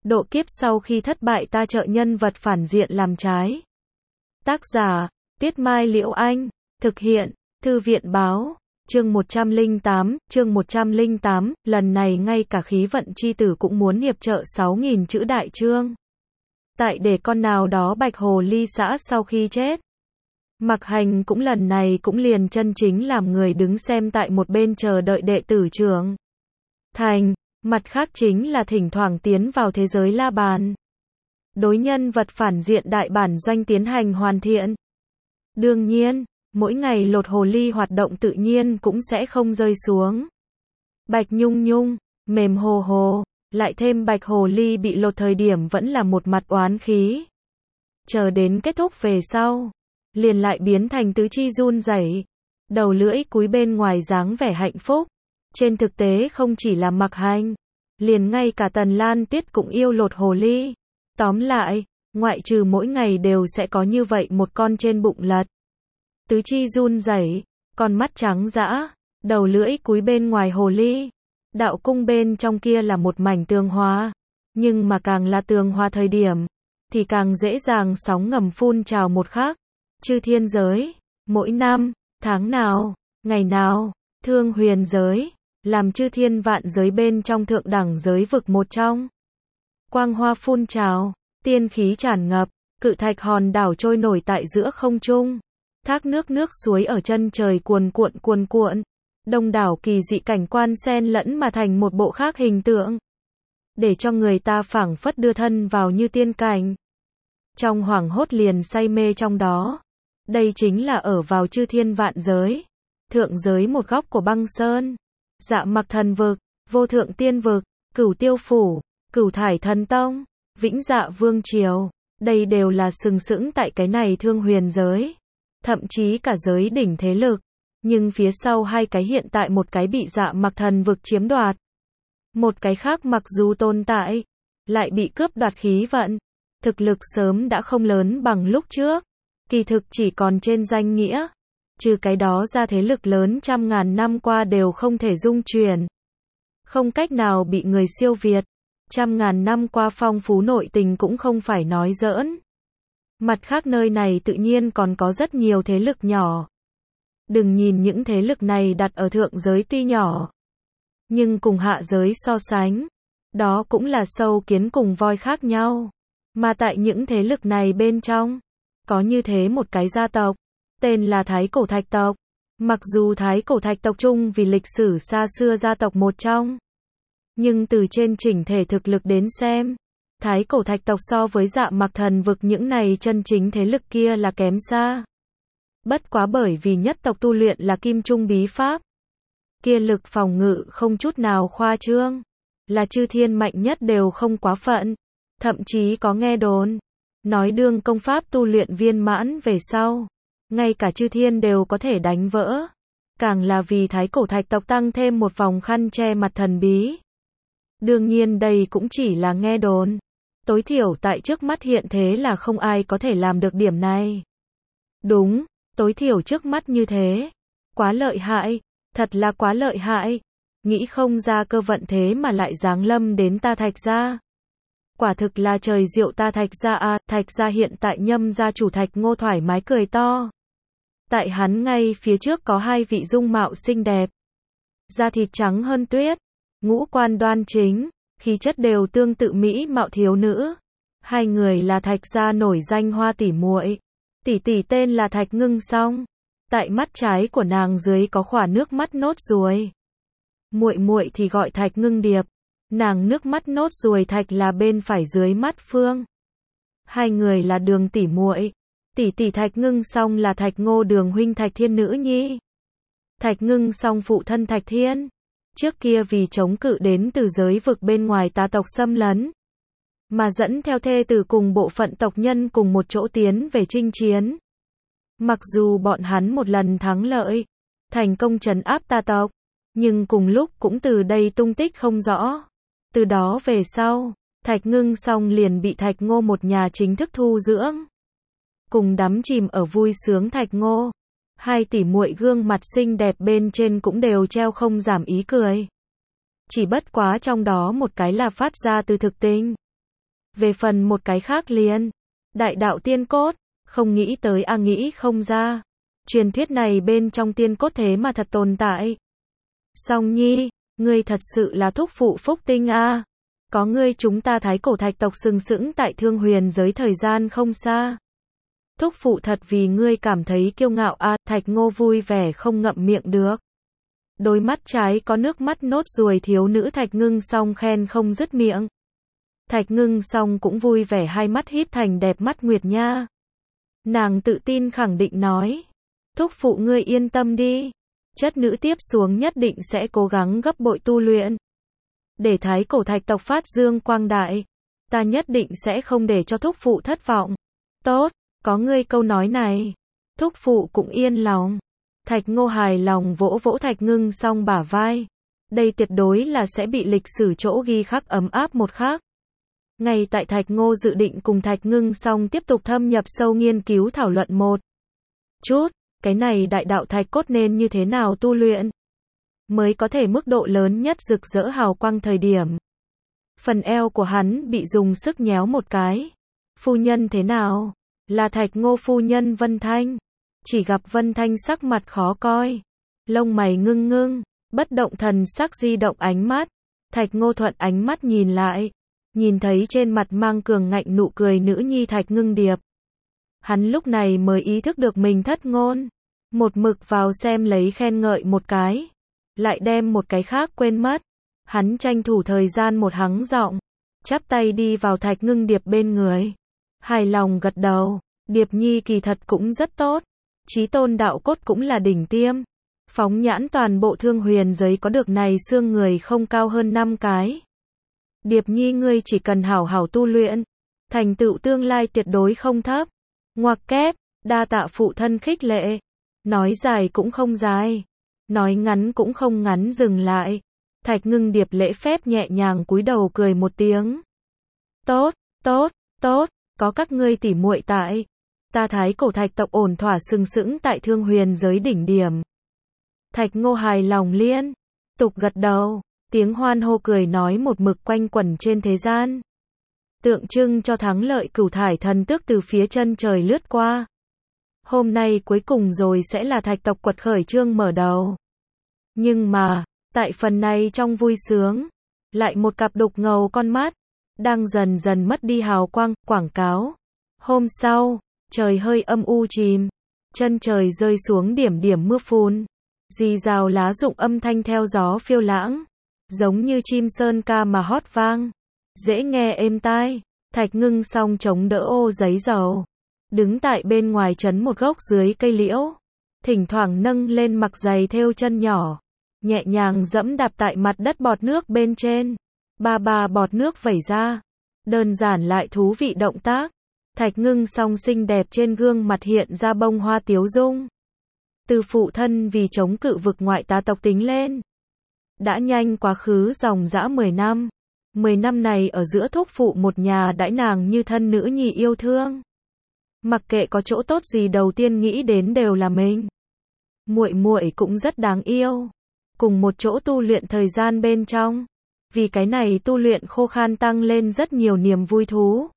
Độ kiếp sau khi thất bại ta trợ nhân vật phản diện làm trái. Tác giả, Tuyết Mai Liễu Anh. Thực hiện, Thư viện Báo. Chương 108, lần này ngay cả khí vận chi tử cũng muốn hiệp trợ 6.000 chữ đại chương. Tại để con nào đó bạch hồ ly xã sau khi chết. Mặc Hành cũng lần này cũng liền chân chính làm người đứng xem tại một bên chờ đợi đệ tử trưởng thành, mặt khác chính là thỉnh thoảng tiến vào thế giới la bàn. Đối nhân vật phản diện đại bản doanh tiến hành hoàn thiện. Đương nhiên, mỗi ngày lột hồ ly hoạt động tự nhiên cũng sẽ không rơi xuống. Bạch nhung nhung, mềm hồ hồ, lại thêm bạch hồ ly bị lột thời điểm vẫn là một mặt oán khí. Chờ đến kết thúc về sau, liền lại biến thành tứ chi run rẩy, đầu lưỡi cúi bên ngoài dáng vẻ hạnh phúc. Trên thực tế không chỉ là Mặc Hành, liền ngay cả Tần Lan Tuyết cũng yêu lột hồ ly. Tóm lại, ngoại trừ mỗi ngày đều sẽ có như vậy một con trên bụng lật. Tứ chi run rẩy, con mắt trắng dã, đầu lưỡi cúi bên ngoài hồ ly. Đạo cung bên trong kia là một mảnh tường hòa, nhưng mà càng là tường hòa thời điểm, thì càng dễ dàng sóng ngầm phun trào một khác. Chư thiên giới, mỗi năm, tháng nào, ngày nào, thương huyền giới, làm chư thiên vạn giới bên trong thượng đẳng giới vực một trong. Quang hoa phun trào, tiên khí tràn ngập, cự thạch hòn đảo trôi nổi tại giữa không trung. Thác nước suối ở chân trời cuồn cuộn. Đông đảo kỳ dị cảnh quan xen lẫn mà thành một bộ khác hình tượng, để cho người ta phảng phất đưa thân vào như tiên cảnh. Trong hoảng hốt liền say mê trong đó. Đây chính là ở vào chư thiên vạn giới, thượng giới một góc của băng sơn, Dạ Mặc thần vực, vô thượng tiên vực, Cửu Tiêu phủ, Cửu Thải thần tông, Vĩnh Dạ vương triều. Đây đều là sừng sững tại cái này thương huyền giới, thậm chí cả giới đỉnh thế lực. Nhưng phía sau hai cái hiện tại một cái bị Dạ Mặc thần vực chiếm đoạt, một cái khác mặc dù tồn tại, lại bị cướp đoạt khí vận. Thực lực sớm đã không lớn bằng lúc trước, kỳ thực chỉ còn trên danh nghĩa. Trừ cái đó ra thế lực lớn trăm ngàn năm qua đều không thể dung chuyển, không cách nào bị người siêu việt. Trăm ngàn năm qua phong phú nội tình cũng không phải nói giỡn. Mặt khác nơi này tự nhiên còn có rất nhiều thế lực nhỏ. Đừng nhìn những thế lực này đặt ở thượng giới tuy nhỏ, nhưng cùng hạ giới so sánh, đó cũng là sâu kiến cùng voi khác nhau. Mà tại những thế lực này bên trong, có như thế một cái gia tộc, tên là Thái Cổ Thạch tộc. Mặc dù Thái Cổ Thạch tộc chung vì lịch sử xa xưa gia tộc một trong, nhưng từ trên chỉnh thể thực lực đến xem, Thái Cổ Thạch tộc so với Dạ Mặc thần vực những này chân chính thế lực kia là kém xa. Bất quá bởi vì nhất tộc tu luyện là Kim Trung bí pháp, kia lực phòng ngự không chút nào khoa trương, là chư thiên mạnh nhất đều không quá phận. Thậm chí có nghe đồn, nói đương công pháp tu luyện viên mãn về sau, ngay cả chư thiên đều có thể đánh vỡ. Càng là vì Thái Cổ Thạch tộc tăng thêm một vòng khăn che mặt thần bí. Đương nhiên đây cũng chỉ là nghe đồn, tối thiểu tại trước mắt hiện thế là không ai có thể làm được điểm này. Đúng, tối thiểu trước mắt như thế. Quá lợi hại, thật là quá lợi hại. Nghĩ không ra cơ vận thế mà lại giáng lâm đến ta Thạch gia. Quả thực là trời diệu ta Thạch gia à. Thạch gia hiện tại Nhâm gia chủ Thạch Ngô thoải mái cười to. Tại hắn ngay phía trước có hai vị dung mạo xinh đẹp, da thịt trắng hơn tuyết, ngũ quan đoan chính, khí chất đều tương tự mỹ mạo thiếu nữ. Hai người là Thạch gia nổi danh hoa tỷ muội. Tỷ tỷ tên là Thạch Ngưng Song. Tại mắt trái của nàng dưới có khỏa nước mắt nốt ruồi. Muội muội thì gọi Thạch Ngưng Điệp. Nàng nước mắt nốt ruồi Thạch là bên phải dưới mắt phương. Hai người là đường tỷ muội. Tỷ tỷ Thạch Ngưng Song là Thạch Ngô đường huynh Thạch Thiên nữ nhi. Thạch Ngưng Song phụ thân Thạch Thiên, trước kia vì chống cự đến từ giới vực bên ngoài tà tộc xâm lấn, mà dẫn theo thê tử cùng bộ phận tộc nhân cùng một chỗ tiến về chinh chiến. Mặc dù bọn hắn một lần thắng lợi, thành công trấn áp tà tộc, nhưng cùng lúc cũng từ đây tung tích không rõ. Từ đó về sau, Thạch Ngưng Song liền bị Thạch Ngô một nhà chính thức thu dưỡng. Cùng đắm chìm ở vui sướng Thạch Ngô, hai tỷ muội gương mặt xinh đẹp bên trên cũng đều treo không giảm ý cười. Chỉ bất quá trong đó một cái là phát ra từ thực tình, Về phần một cái khác liền, đại đạo tiên cốt, không nghĩ tới nghĩ không ra. Truyền thuyết này bên trong tiên cốt thế mà thật tồn tại. Song Nhi, ngươi thật sự là thúc phụ phúc tinh a. Có ngươi chúng ta Thái Cổ Thạch tộc sừng sững tại Thương Huyền giới thời gian không xa. Thúc phụ thật vì ngươi cảm thấy kiêu ngạo a. Thạch Ngô vui vẻ không ngậm miệng được. Đôi mắt trái có nước mắt nốt ruồi thiếu nữ Thạch Ngưng Song khen không dứt miệng. Thạch Ngưng Song cũng vui vẻ hai mắt híp thành đẹp mắt nguyệt nha. Nàng tự tin khẳng định nói. Thúc phụ ngươi yên tâm đi. Chất nữ tiếp xuống nhất định sẽ cố gắng gấp bội tu luyện. Để Thái Cổ Thạch tộc phát dương quang đại. Ta nhất định sẽ không để cho thúc phụ thất vọng. Tốt, có ngươi câu nói này. Thúc phụ cũng yên lòng. Thạch Ngô hài lòng vỗ vỗ Thạch Ngưng Song bả vai. Đây tuyệt đối là sẽ bị lịch sử chỗ ghi khắc ấm áp một khắc. Ngay tại Thạch Ngô dự định cùng Thạch Ngưng Song tiếp tục thâm nhập sâu nghiên cứu thảo luận một chút, cái này đại đạo thạch cốt nên như thế nào tu luyện, mới có thể mức độ lớn nhất rực rỡ hào quang thời điểm. Phần eo của hắn bị dùng sức nhéo một cái. Phu nhân thế nào? Là Thạch Ngô phu nhân Vân Thanh. Chỉ gặp Vân Thanh sắc mặt khó coi. Lông mày ngưng ngưng, bất động thần sắc di động ánh mắt. Thạch Ngô thuận ánh mắt nhìn lại. Nhìn thấy trên mặt mang cường ngạnh nụ cười nữ nhi Thạch Ngưng Điệp. Hắn lúc này mới ý thức được mình thất ngôn. Một mực vào xem lấy khen ngợi một cái. Lại đem một cái khác quên mất. Hắn tranh thủ thời gian một hắng giọng. Chắp tay đi vào Thạch Ngưng Điệp bên người. Hài lòng gật đầu. Điệp nhi kỳ thật cũng rất tốt. Chí tôn đạo cốt cũng là đỉnh tiêm. Phóng nhãn toàn bộ Thương Huyền giới có được này xương người không cao hơn 5 cái. Điệp nhi ngươi chỉ cần hảo hảo tu luyện. Thành tựu tương lai tuyệt đối không thấp. Ngoặc kép, đa tạ phụ thân khích lệ. Nói dài cũng không dài. Nói ngắn cũng không ngắn dừng lại. Thạch Ngưng Điệp lễ phép nhẹ nhàng cúi đầu cười một tiếng. Tốt, tốt, tốt, có các ngươi tỉ muội tại. Ta Thái Cổ Thạch tộc ổn thỏa sừng sững tại Thương Huyền giới đỉnh điểm. Thạch Ngô hài lòng liên tục gật đầu, tiếng hoan hô cười nói một mực quanh quẩn trên thế gian. Tượng trưng cho thắng lợi Cửu Thải thần tước từ phía chân trời lướt qua. Hôm nay cuối cùng rồi sẽ là Thạch tộc quật khởi chương mở đầu. Nhưng mà, tại phần này trong vui sướng, lại một cặp đục ngầu con mắt, đang dần dần mất đi hào quang, quảng cáo. Hôm sau, trời hơi âm u chìm, chân trời rơi xuống điểm điểm mưa phùn, rì rào lá rụng âm thanh theo gió phiêu lãng, giống như chim sơn ca mà hót vang, dễ nghe êm tai. Thạch Ngưng Song chống đỡ ô giấy dầu, đứng tại bên ngoài trấn một gốc dưới cây liễu, thỉnh thoảng nâng lên mặc giày thêu chân nhỏ, nhẹ nhàng dẫm đạp tại mặt đất bọt nước bên trên, ba bọt nước vẩy ra, đơn giản lại thú vị động tác. Thạch Ngưng Song xinh đẹp trên gương mặt hiện ra bông hoa tiếu dung. Từ phụ thân vì chống cự vực ngoại tà tộc tính lên, đã nhanh quá khứ dòng dã 10 năm. 10 năm này ở giữa thúc phụ một nhà đãi nàng như thân nữ nhi yêu thương. Mặc kệ có chỗ tốt gì đầu tiên nghĩ đến đều là mình. Muội muội cũng rất đáng yêu. Cùng một chỗ tu luyện thời gian bên trong. Vì cái này tu luyện khô khan tăng lên rất nhiều niềm vui thú.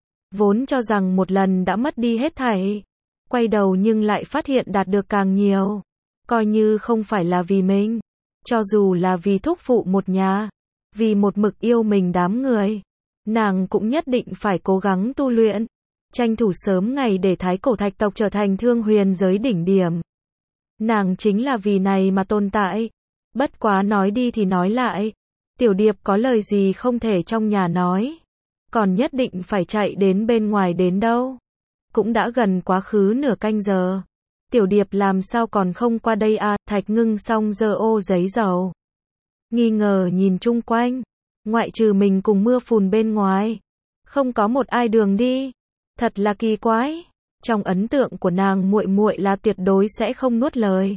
Vốn cho rằng một lần đã mất đi hết thảy. Quay đầu nhưng lại phát hiện đạt được càng nhiều. Coi như không phải là vì mình. Cho dù là vì thúc phụ một nhà. Vì một mực yêu mình đám người. Nàng cũng nhất định phải cố gắng tu luyện. Tranh thủ sớm ngày để Thái Cổ Thạch tộc trở thành Thương Huyền giới đỉnh điểm. Nàng chính là vì này mà tồn tại. Bất quá nói đi thì nói lại. Tiểu Điệp có lời gì không thể trong nhà nói. Còn nhất định phải chạy đến bên ngoài đến đâu. Cũng đã gần quá khứ nửa canh giờ. Tiểu Điệp làm sao còn không qua đây à? Thạch Ngưng Song giơ ô giấy dầu. Nghi ngờ nhìn chung quanh. Ngoại trừ mình cùng mưa phùn bên ngoài. Không có một ai đường đi. Thật là kỳ quái. Trong ấn tượng của nàng muội muội là tuyệt đối sẽ không nuốt lời.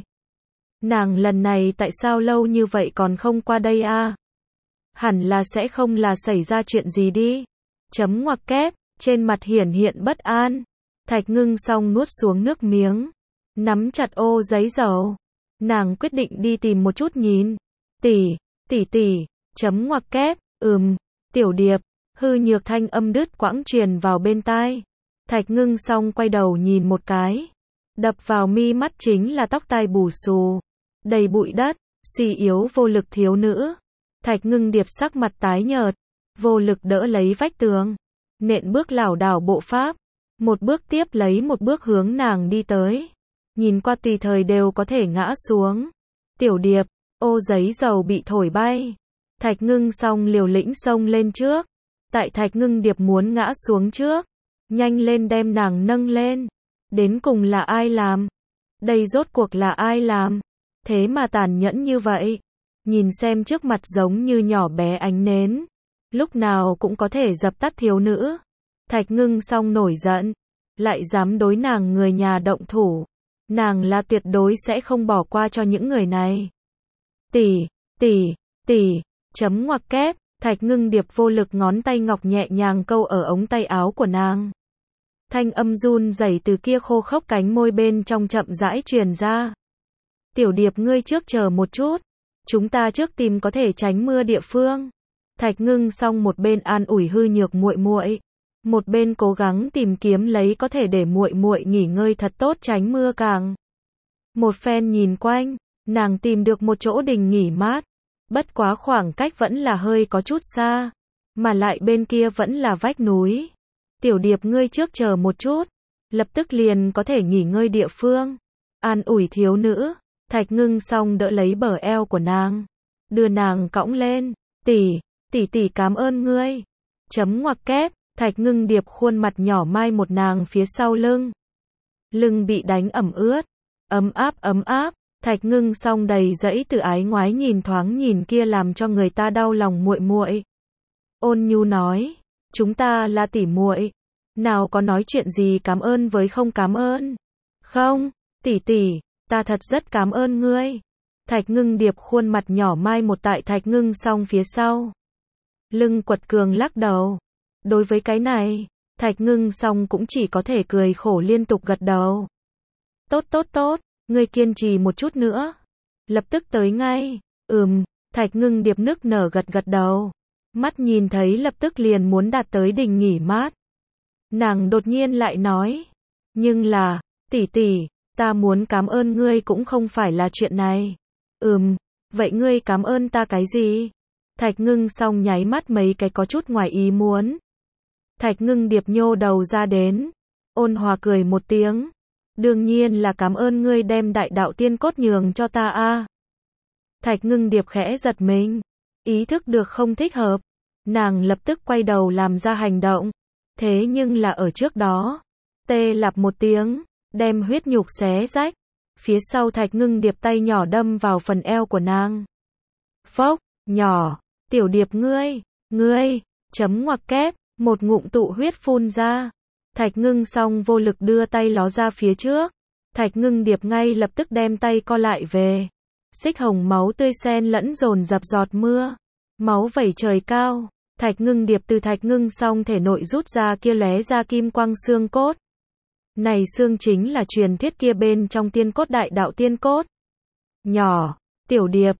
Nàng lần này tại sao lâu như vậy còn không qua đây à? Hẳn là sẽ không là xảy ra chuyện gì đi. Chấm ngoặc kép, trên mặt hiển hiện bất an. Thạch Ngưng Song nuốt xuống nước miếng. Nắm chặt ô giấy dầu. Nàng quyết định đi tìm một chút nhìn. Tỷ, chấm ngoặc kép, Tiểu Điệp, Hư nhược thanh âm đứt quãng truyền vào bên tai. Thạch Ngưng Song quay đầu nhìn một cái. Đập vào mi mắt chính là tóc tai bù xù, đầy bụi đất, suy yếu vô lực thiếu nữ. Thạch Ngưng Điệp sắc mặt tái nhợt, vô lực đỡ lấy vách tường, nện bước lảo đảo bộ pháp, một bước tiếp lấy một bước hướng nàng đi tới. Nhìn qua tùy thời đều có thể ngã xuống. Tiểu Điệp, ô giấy dầu bị thổi bay. Thạch Ngưng Song liều lĩnh xông lên trước. Tại Thạch Ngưng Điệp muốn ngã xuống trước, nhanh lên đem nàng nâng lên. Đến cùng là ai làm? Đây rốt cuộc là ai làm? Thế mà tàn nhẫn như vậy. Nhìn xem trước mặt giống như nhỏ bé ánh nến, lúc nào cũng có thể dập tắt thiếu nữ. Thạch Ngưng Song nổi giận, lại dám đối nàng người nhà động thủ. Nàng là tuyệt đối sẽ không bỏ qua cho những người này. Tỷ, chấm ngoặc kép. Thạch Ngưng Điệp vô lực ngón tay ngọc nhẹ nhàng câu ở ống tay áo của nàng. Thanh âm run rẩy từ kia khô khốc cánh môi bên trong chậm rãi truyền ra. Tiểu Điệp ngươi trước chờ một chút, chúng ta trước tìm có thể tránh mưa địa phương. Thạch Ngưng Song một bên an ủi hư nhược muội muội, một bên cố gắng tìm kiếm lấy có thể để muội muội nghỉ ngơi thật tốt tránh mưa càng. Một phen nhìn quanh, nàng tìm được một chỗ đình nghỉ mát. Bất quá khoảng cách vẫn là hơi có chút xa, mà lại bên kia vẫn là vách núi. Tiểu Điệp ngươi trước chờ một chút, lập tức liền có thể nghỉ ngơi địa phương. An ủi thiếu nữ. Thạch Ngưng Song đỡ lấy bờ eo của nàng, đưa nàng cõng lên. Tỷ cảm ơn ngươi. Chấm ngoặc kép. Thạch Ngưng Điệp khuôn mặt nhỏ mai một nàng phía sau lưng. Lưng bị đánh ẩm ướt, ấm áp. Thạch Ngưng Song đầy dẫy từ ái ngoái nhìn thoáng nhìn kia làm cho người ta đau lòng muội muội. Ôn nhu nói, chúng ta là tỉ muội, nào có nói chuyện gì cảm ơn với không cảm ơn. Không, tỷ, ta thật rất cảm ơn ngươi. Thạch Ngưng Điệp khuôn mặt nhỏ mai một tại Thạch Ngưng Song phía sau. Lưng quật cường lắc đầu. Đối với cái này, Thạch Ngưng Song cũng chỉ có thể cười khổ liên tục gật đầu. Tốt, ngươi kiên trì một chút nữa. Lập tức tới ngay. Thạch Ngưng Điệp nức nở gật đầu. Mắt nhìn thấy lập tức liền muốn đạt tới đình nghỉ mát. Nàng đột nhiên lại nói. Nhưng là, tỷ, ta muốn cảm ơn ngươi cũng không phải là chuyện này. Vậy ngươi cảm ơn ta cái gì? Thạch Ngưng Song nháy mắt mấy cái có chút ngoài ý muốn. Thạch Ngưng Điệp nhô đầu ra đến. Ôn hòa cười một tiếng. Đương nhiên là cảm ơn ngươi đem đại đạo tiên cốt nhường cho ta a. Thạch Ngưng Điệp khẽ giật mình, ý thức được không thích hợp, nàng lập tức quay đầu làm ra hành động. Thế nhưng là ở trước đó, tê lạp một tiếng, đem huyết nhục xé rách. Phía sau Thạch Ngưng Điệp tay nhỏ đâm vào phần eo của nàng. Phốc, nhỏ, Tiểu Điệp ngươi, chấm ngoặc kép, một ngụm tụ huyết phun ra. Thạch Ngưng Song vô lực đưa tay ló ra phía trước. Thạch Ngưng Điệp ngay lập tức đem tay co lại về. Xích hồng máu tươi xen lẫn dồn dập giọt mưa. Máu vẩy trời cao. Thạch Ngưng Điệp từ Thạch Ngưng Song thể nội rút ra kia lóe ra kim quang xương cốt. Này xương chính là truyền thuyết kia bên trong tiên cốt đại đạo tiên cốt. Nhỏ, Tiểu Điệp,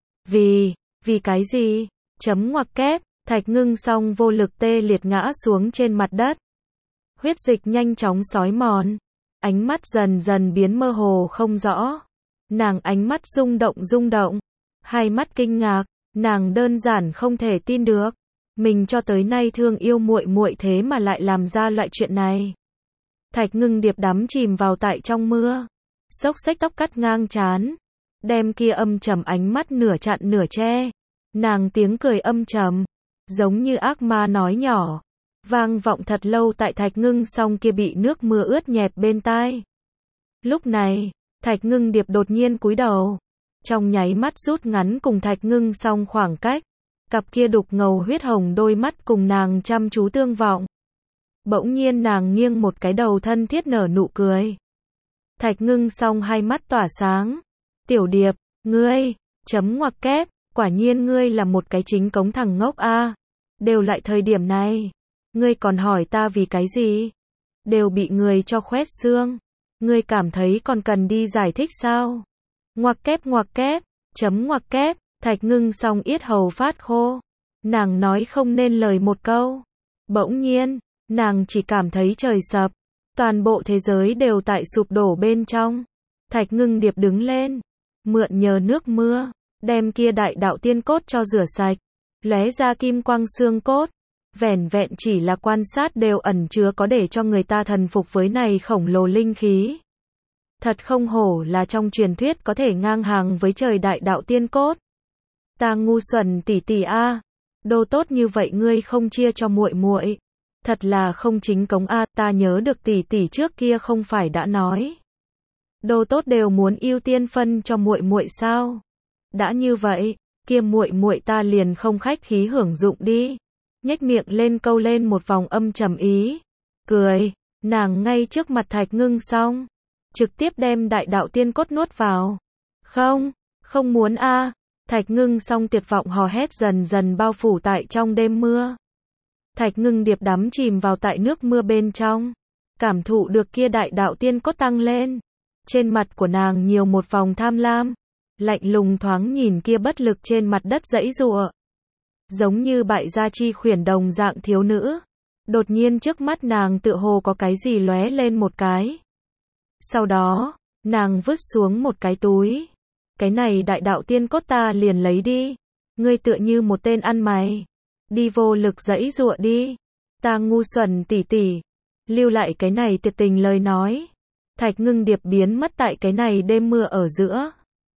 vì cái gì? Chấm ngoặc kép. Thạch Ngưng Song vô lực tê liệt ngã xuống trên mặt đất. Huyết dịch nhanh chóng xói mòn, ánh mắt dần dần biến mơ hồ không rõ. Nàng ánh mắt rung động, hai mắt kinh ngạc, nàng đơn giản không thể tin được, mình cho tới nay thương yêu muội muội thế mà lại làm ra loại chuyện này. Thạch Ngưng Điệp đắm chìm vào tại trong mưa, xốc xếch tóc cắt ngang trán, đem kia âm trầm ánh mắt nửa chặn nửa che. Nàng tiếng cười âm trầm, giống như ác ma nói nhỏ, vang vọng thật lâu tại Thạch Ngưng Song kia bị nước mưa ướt nhẹp bên tai. Lúc này, Thạch Ngưng Điệp đột nhiên cúi đầu, trong nháy mắt rút ngắn cùng Thạch Ngưng Song khoảng cách, cặp kia đục ngầu huyết hồng đôi mắt cùng nàng chăm chú tương vọng. Bỗng nhiên nàng nghiêng một cái đầu thân thiết nở nụ cười. Thạch Ngưng Song hai mắt tỏa sáng. Tiểu Điệp, ngươi, chấm ngoặc kép, quả nhiên ngươi là một cái chính cống thằng ngốc a. Đều lại thời điểm này, ngươi còn hỏi ta vì cái gì? Đều bị người cho khoét xương. Ngươi cảm thấy còn cần đi giải thích sao? Ngoặc kép, chấm ngoặc kép. Thạch Ngưng Song yết hầu phát khô. Nàng nói không nên lời một câu. Bỗng nhiên, nàng chỉ cảm thấy trời sập, toàn bộ thế giới đều tại sụp đổ bên trong. Thạch Ngưng Điệp đứng lên, mượn nhờ nước mưa, đem kia đại đạo tiên cốt cho rửa sạch, lóe ra kim quang xương cốt. Vẻn vẹn chỉ là quan sát đều ẩn chứa có để cho người ta thần phục với này khổng lồ linh khí. Thật không hổ là trong truyền thuyết có thể ngang hàng với trời đại đạo tiên cốt. Ta ngu xuẩn tỷ tỷ a, đồ tốt như vậy ngươi không chia cho muội muội, thật là không chính cống a, ta nhớ được tỷ tỷ trước kia không phải đã nói, đồ tốt đều muốn ưu tiên phân cho muội muội sao? Đã như vậy, kia muội muội ta liền không khách khí hưởng dụng đi. Nhếch miệng lên câu lên một vòng âm trầm ý, cười, nàng ngay trước mặt Thạch Ngưng Song, trực tiếp đem đại đạo tiên cốt nuốt vào. Không, không muốn a. Thạch Ngưng Song tuyệt vọng hò hét dần dần bao phủ tại trong đêm mưa. Thạch Ngưng Điệp đắm chìm vào tại nước mưa bên trong, cảm thụ được kia đại đạo tiên cốt tăng lên. Trên mặt của nàng nhiều một vòng tham lam, lạnh lùng thoáng nhìn kia bất lực trên mặt đất giãy giụa. Giống như bại gia chi khuyển đồng dạng thiếu nữ. Đột nhiên trước mắt nàng tựa hồ có cái gì lóe lên một cái. Sau đó, nàng vứt xuống một cái túi. Cái này đại đạo tiên cốt ta liền lấy đi. Ngươi tựa như một tên ăn mày. Đi vô lực giãy giụa đi. Ta ngu xuẩn tỷ tỷ. Lưu lại cái này tuyệt tình lời nói. Thạch Ngưng Điệp biến mất tại cái này đêm mưa ở giữa.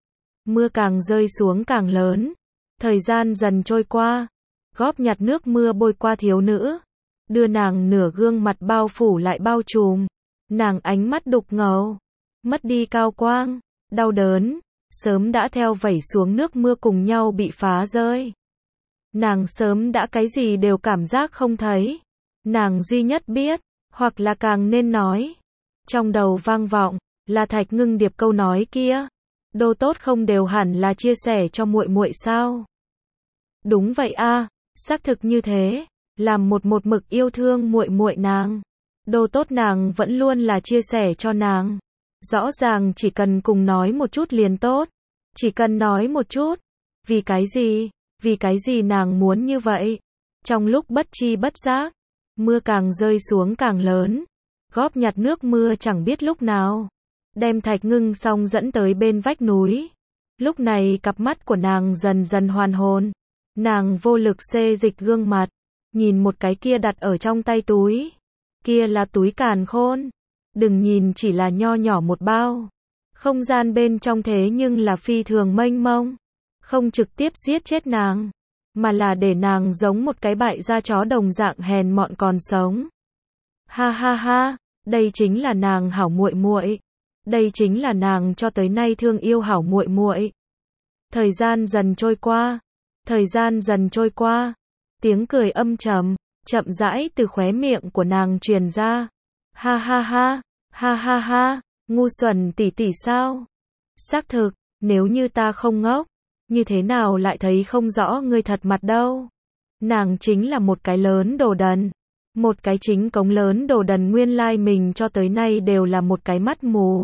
Mưa càng rơi xuống càng lớn. Thời gian dần trôi qua. Góp nhặt nước mưa bôi qua thiếu nữ. Đưa nàng nửa gương mặt bao phủ lại bao trùm. Nàng ánh mắt đục ngầu. Mất đi cao quang. Đau đớn. Sớm đã theo vẩy xuống nước mưa cùng nhau bị phá rơi. Nàng sớm đã cái gì đều cảm giác không thấy. Nàng duy nhất biết, hoặc là càng nên nói. Trong đầu vang vọng, là Thạch Ngưng Điệp câu nói kia. Đồ tốt không đều hẳn là chia sẻ cho muội muội sao? Đúng vậy a, xác thực như thế, làm một mực yêu thương muội muội nàng. Đồ tốt nàng vẫn luôn là chia sẻ cho nàng. Rõ ràng chỉ cần cùng nói một chút liền tốt. Chỉ cần nói một chút. Vì cái gì? Vì cái gì nàng muốn như vậy? Trong lúc bất chi bất giác, mưa càng rơi xuống càng lớn. Góp nhặt nước mưa chẳng biết lúc nào. Đem Thạch Ngưng Song dẫn tới bên vách núi. Lúc này cặp mắt của nàng dần dần hoàn hồn. Nàng vô lực xê dịch gương mặt. Nhìn một cái kia đặt ở trong tay túi. Kia là túi càn khôn. Đừng nhìn chỉ là nho nhỏ một bao. Không gian bên trong thế nhưng là phi thường mênh mông. Không trực tiếp giết chết nàng. Mà là để nàng giống một cái bại gia chó đồng dạng hèn mọn còn sống. Ha ha ha, đây chính là nàng hảo muội muội. Đây chính là nàng cho tới nay thương yêu hảo muội muội. Thời gian dần trôi qua. Thời gian dần trôi qua. Tiếng cười âm trầm, chậm rãi từ khóe miệng của nàng truyền ra. Ha ha ha, ha ha ha, ngu xuẩn tỷ tỷ sao? Xác thực, nếu như ta không ngốc, như thế nào lại thấy không rõ ngươi thật mặt đâu? Nàng chính là một cái lớn đồ đần. Một cái chính cống lớn đồ đần, nguyên lai mình cho tới nay đều là một cái mắt mù.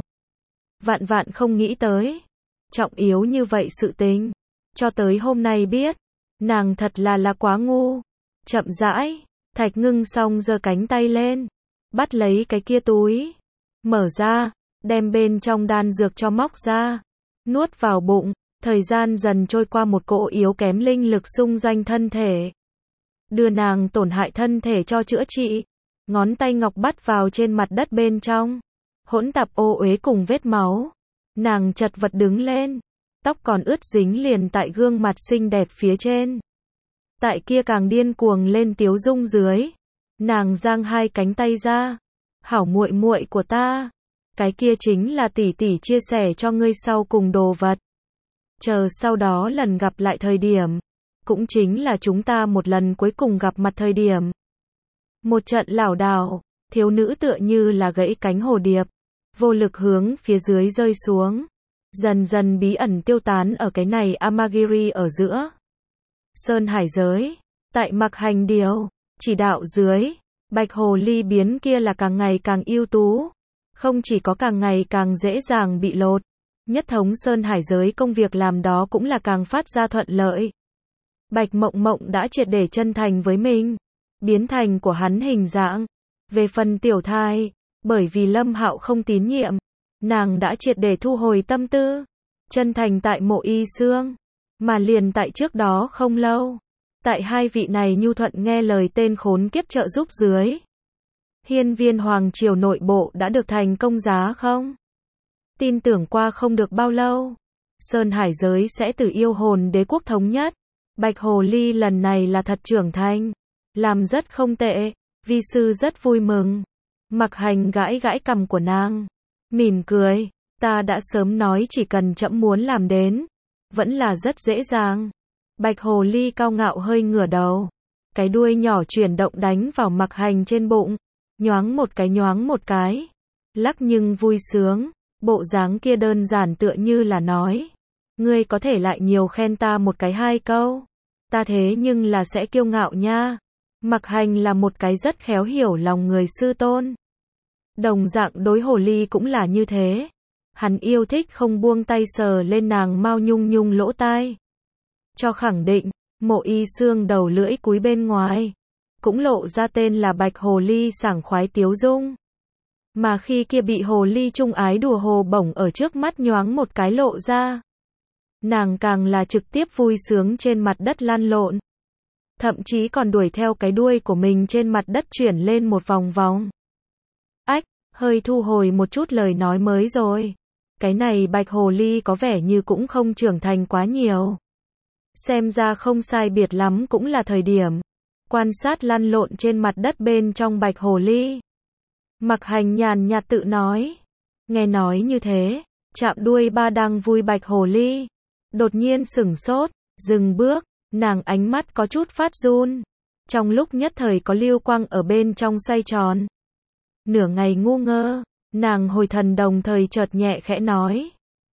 Vạn vạn không nghĩ tới. Trọng yếu như vậy sự tình. Cho tới hôm nay biết. Nàng thật là quá ngu. Chậm rãi. Thạch Ngưng Song giơ cánh tay lên. Bắt lấy cái kia túi. Mở ra. Đem bên trong đan dược cho móc ra. Nuốt vào bụng. Thời gian dần trôi qua, một cỗ yếu kém linh lực xung doanh thân thể. Đưa nàng tổn hại thân thể cho chữa trị. Ngón tay ngọc bắt vào trên mặt đất bên trong. Hỗn tạp ô uế cùng vết máu. Nàng chật vật đứng lên. Tóc còn ướt dính liền tại gương mặt xinh đẹp phía trên. Tại kia càng điên cuồng lên tiếu dung dưới. Nàng giang hai cánh tay ra. Hảo muội muội của ta. Cái kia chính là tỷ tỷ chia sẻ cho ngươi sau cùng đồ vật. Chờ sau đó lần gặp lại thời điểm. Cũng chính là chúng ta một lần cuối cùng gặp mặt thời điểm. Một trận lảo đảo, thiếu nữ tựa như là gãy cánh hồ điệp. Vô lực hướng phía dưới rơi xuống. Dần dần bí ẩn tiêu tán ở cái này Amagiri ở giữa. Sơn hải giới. Tại Mặc Hành điều. Chỉ đạo dưới. Bạch hồ ly biến kia là càng ngày càng ưu tú. Không chỉ có càng ngày càng dễ dàng bị lột. Nhất thống Sơn hải giới công việc làm đó cũng là càng phát ra thuận lợi. Bạch Mộng Mộng đã triệt để chân thành với mình. biến thành của hắn hình dạng. Về phần tiểu thai, bởi vì Lâm Hạo không tín nhiệm, nàng đã triệt để thu hồi tâm tư, chân thành tại Mộ Y Xương, mà liền tại trước đó không lâu, tại hai vị này nhu thuận nghe lời tên khốn kiếp trợ giúp dưới, hiên viên hoàng triều nội bộ đã được thành công giá không? Tin tưởng qua không được bao lâu, Sơn Hải giới sẽ từ yêu hồn đế quốc thống nhất. Bạch Hồ Ly lần này là thật trưởng thành, làm rất không tệ, vi sư rất vui mừng. Mặc Hành gãi gãi cằm của nàng, mỉm cười, ta đã sớm nói chỉ cần trẫm muốn làm đến, vẫn là rất dễ dàng. Bạch Hồ Ly cao ngạo hơi ngửa đầu, cái đuôi nhỏ chuyển động đánh vào Mặc Hành trên bụng, nhoáng một cái, lắc nhưng vui sướng, bộ dáng kia đơn giản tựa như là nói, ngươi có thể lại nhiều khen ta một cái hai câu, ta thế nhưng là sẽ kiêu ngạo nha. Mặc Hành là một cái rất khéo hiểu lòng người sư tôn. Đồng dạng đối Hồ Ly cũng là như thế. Hắn yêu thích không buông tay sờ lên nàng mau nhung nhung lỗ tai. Cho khẳng định, Mộ Y Xương đầu lưỡi cúi bên ngoài, cũng lộ ra tên là Bạch Hồ Ly sảng khoái tiếu dung. Mà khi kia bị Hồ Ly trung ái đùa hồ bổng ở trước mắt nhoáng một cái lộ ra, nàng càng là trực tiếp vui sướng trên mặt đất lăn lộn. Thậm chí còn đuổi theo cái đuôi của mình trên mặt đất chuyển lên một vòng vòng. Ách, hơi thu hồi một chút lời nói mới rồi. Cái này Bạch Hồ Ly có vẻ như cũng không trưởng thành quá nhiều. Xem ra không sai biệt lắm cũng là thời điểm. Quan sát lăn lộn trên mặt đất bên trong Bạch Hồ Ly. Mặc Hành nhàn nhạt tự nói. Nghe nói như thế, chạm đuôi ba đang vui Bạch Hồ Ly. Đột nhiên sửng sốt, dừng bước. Nàng ánh mắt có chút phát run. Trong lúc nhất thời có lưu quang ở bên trong xoay tròn. Nửa ngày ngu ngơ, nàng hồi thần đồng thời chợt nhẹ khẽ nói.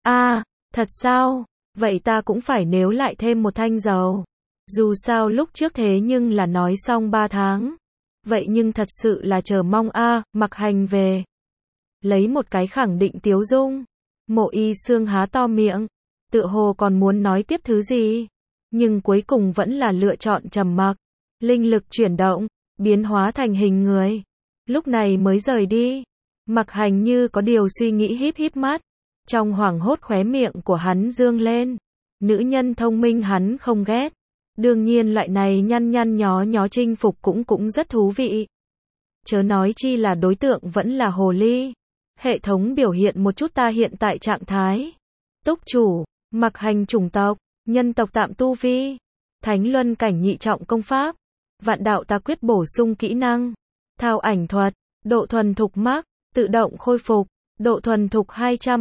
Thật sao? Vậy ta cũng phải nếu lại thêm một thanh dầu. Dù sao lúc trước thế nhưng là nói xong 3 tháng. Vậy nhưng thật sự là chờ mong Mặc Hành về. Lấy một cái khẳng định tiếu dung. Mộ Y Xương há to miệng. Tựa hồ còn muốn nói tiếp thứ gì. Nhưng cuối cùng vẫn là lựa chọn trầm mặc. Linh lực chuyển động, biến hóa thành hình người. Lúc này mới rời đi. Mặc Hành như có điều suy nghĩ híp híp mắt. Trong hoảng hốt khóe miệng của hắn dương lên. Nữ nhân thông minh hắn không ghét. Đương nhiên loại này nhăn nhăn nhó nhó chinh phục cũng rất thú vị. Chớ nói chi là đối tượng vẫn là Hồ Ly. Hệ thống biểu hiện một chút ta hiện tại trạng thái. Túc chủ, Mặc Hành chủng tộc, nhân tộc tạm tu vi, Thánh Luân cảnh nhị trọng công pháp, Vạn đạo ta quyết bổ sung kỹ năng, Thao ảnh thuật, độ thuần thục mắc, tự động khôi phục, độ thuần thục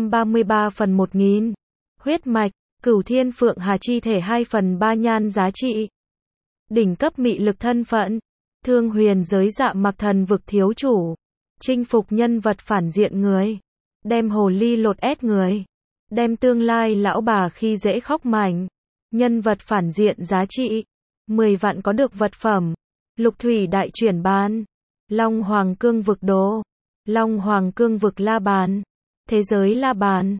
233/1000, huyết mạch, Cửu Thiên Phượng Hà chi thể 2/3 nhan giá trị, đỉnh cấp mị lực thân phận, Thương Huyền giới Dạ Mặc thần vực thiếu chủ, chinh phục nhân vật phản diện người, đem Hồ Ly lột ép người. Đem tương lai lão bà khi dễ khóc mảnh. Nhân vật phản diện giá trị 10 vạn có được vật phẩm. Lục thủy đại chuyển ban. Long Hoàng cương vực đồ. Long Hoàng cương vực la bàn. Thế giới la bàn.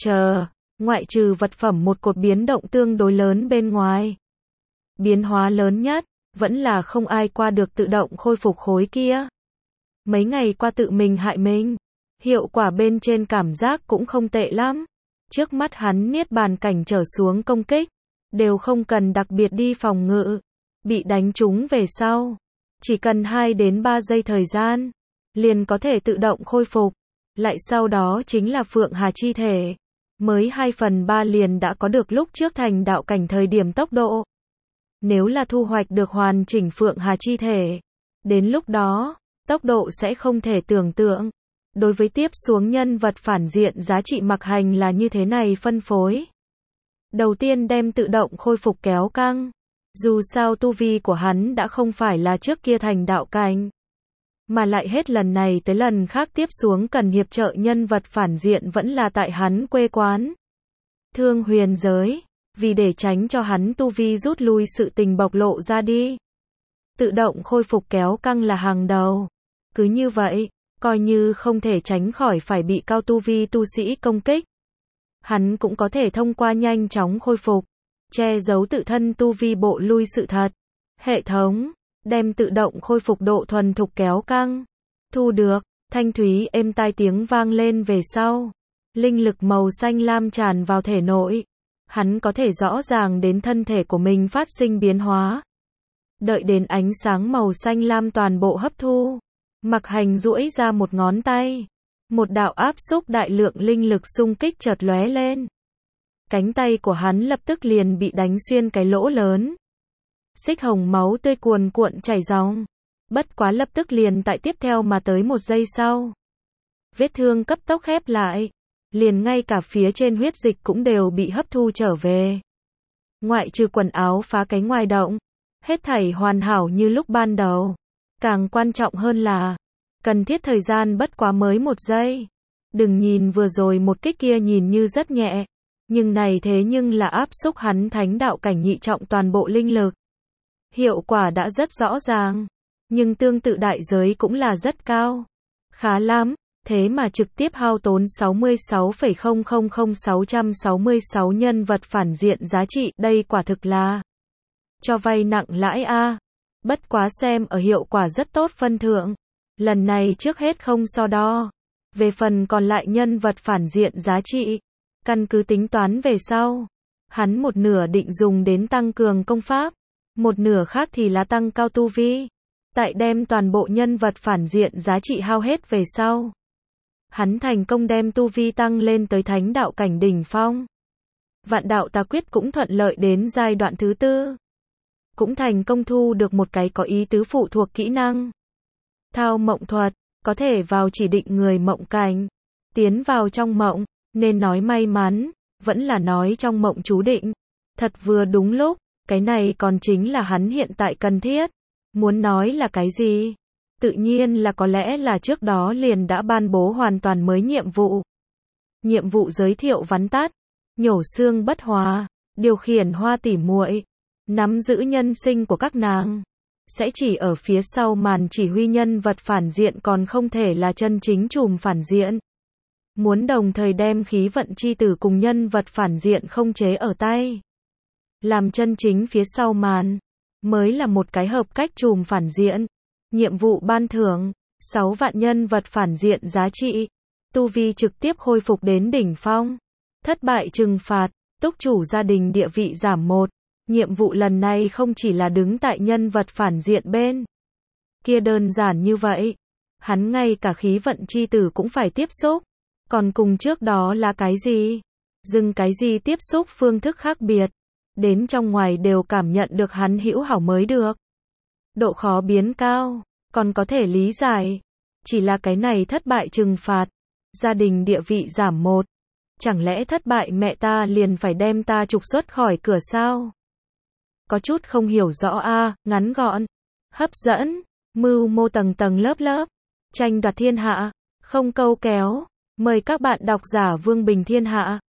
Ngoại trừ vật phẩm một cột biến động tương đối lớn bên ngoài. Biến hóa lớn nhất, vẫn là không ai qua được tự động khôi phục khối kia. Mấy ngày qua tự mình hại mình. Hiệu quả bên trên cảm giác cũng không tệ lắm. Trước mắt hắn niết bàn cảnh trở xuống công kích, đều không cần đặc biệt đi phòng ngự, bị đánh trúng về sau, chỉ cần 2 đến 3 giây thời gian, liền có thể tự động khôi phục, lại sau đó chính là Phượng Hà chi thể, mới 2/3 liền đã có được lúc trước thành đạo cảnh thời điểm tốc độ. Nếu là thu hoạch được hoàn chỉnh Phượng Hà chi thể, đến lúc đó, tốc độ sẽ không thể tưởng tượng. Đối với tiếp xuống nhân vật phản diện giá trị Mặc Hành là như thế này phân phối. Đầu tiên đem tự động khôi phục kéo căng. Dù sao tu vi của hắn đã không phải là trước kia thành đạo cảnh. Mà lại hết lần này tới lần khác tiếp xuống cần hiệp trợ nhân vật phản diện vẫn là tại hắn quê quán. Thương Huyền giới, vì để tránh cho hắn tu vi rút lui sự tình bộc lộ ra đi. Tự động khôi phục kéo căng là hàng đầu. Cứ như vậy, coi như không thể tránh khỏi phải bị cao tu vi tu sĩ công kích. Hắn cũng có thể thông qua nhanh chóng khôi phục, che giấu tự thân tu vi bộ lui sự thật. Hệ thống, đem tự động khôi phục độ thuần thục kéo căng. Thu được, thanh thúy êm tai tiếng vang lên về sau. Linh lực màu xanh lam tràn vào thể nội. Hắn có thể rõ ràng đến thân thể của mình phát sinh biến hóa. Đợi đến ánh sáng màu xanh lam toàn bộ hấp thu. Mặc Hành duỗi ra một ngón tay. Một đạo áp xúc đại lượng linh lực xung kích chợt lóe lên. Cánh tay của hắn lập tức liền bị đánh xuyên cái lỗ lớn. Xích hồng máu tươi cuồn cuộn chảy ròng. Bất quá lập tức liền tại tiếp theo mà tới một giây sau. Vết thương cấp tốc khép lại. Liền ngay cả phía trên huyết dịch cũng đều bị hấp thu trở về. Ngoại trừ quần áo phá cái ngoài động. Hết thảy hoàn hảo như lúc ban đầu. Càng quan trọng hơn là, cần thiết thời gian bất quá mới 1 giây. Đừng nhìn vừa rồi một kích kia nhìn như rất nhẹ. Nhưng này thế nhưng là áp xúc hắn thánh đạo cảnh nhị trọng toàn bộ linh lực. Hiệu quả đã rất rõ ràng. Nhưng tương tự đại giới cũng là rất cao. Khá lắm, thế mà trực tiếp hao tốn 66,000666 nhân vật phản diện giá trị. Đây quả thực là cho vay nặng lãi a. Bất quá xem ở hiệu quả rất tốt phân thượng. Lần này trước hết không so đo. Về phần còn lại nhân vật phản diện giá trị, căn cứ tính toán về sau. Hắn một nửa định dùng đến tăng cường công pháp, một nửa khác thì là tăng cao tu vi. Tại đem toàn bộ nhân vật phản diện giá trị hao hết về sau. Hắn thành công đem tu vi tăng lên tới thánh đạo cảnh đỉnh phong. Vạn đạo tà quyết cũng thuận lợi đến giai đoạn thứ 4. Cũng thành công thu được một cái có ý tứ phụ thuộc kỹ năng. Thao mộng thuật, có thể vào chỉ định người mộng cảnh, tiến vào trong mộng, nên nói may mắn, vẫn là nói trong mộng chú định. Thật vừa đúng lúc, cái này còn chính là hắn hiện tại cần thiết. Muốn nói là cái gì? Tự nhiên là có lẽ là trước đó liền đã ban bố hoàn toàn mới nhiệm vụ. Nhiệm vụ giới thiệu vắn tắt, nhổ xương bất hòa, điều khiển hoa tỉ muội, nắm giữ nhân sinh của các nàng. Sẽ chỉ ở phía sau màn chỉ huy nhân vật phản diện còn không thể là chân chính trùm phản diện. Muốn đồng thời đem khí vận chi tử cùng nhân vật phản diện không chế ở tay. Làm chân chính phía sau màn, mới là một cái hợp cách trùm phản diện. Nhiệm vụ ban thưởng, 6 vạn nhân vật phản diện giá trị. Tu vi trực tiếp khôi phục đến đỉnh phong. Thất bại trừng phạt, túc chủ gia đình địa vị giảm 1. Nhiệm vụ lần này không chỉ là đứng tại nhân vật phản diện bên kia đơn giản như vậy. Hắn ngay cả khí vận chi tử cũng phải tiếp xúc. Còn cùng trước đó là cái gì? Dừng cái gì tiếp xúc phương thức khác biệt. Đến trong ngoài đều cảm nhận được hắn hữu hảo mới được. Độ khó biến cao, còn có thể lý giải. Chỉ là cái này thất bại trừng phạt. Gia đình địa vị giảm 1. Chẳng lẽ thất bại mẹ ta liền phải đem ta trục xuất khỏi cửa sao? Có chút không hiểu rõ a, ngắn gọn, hấp dẫn, mưu mô tầng tầng lớp lớp, tranh đoạt thiên hạ, không câu kéo. Mời các bạn độc giả Vương Bình Thiên Hạ.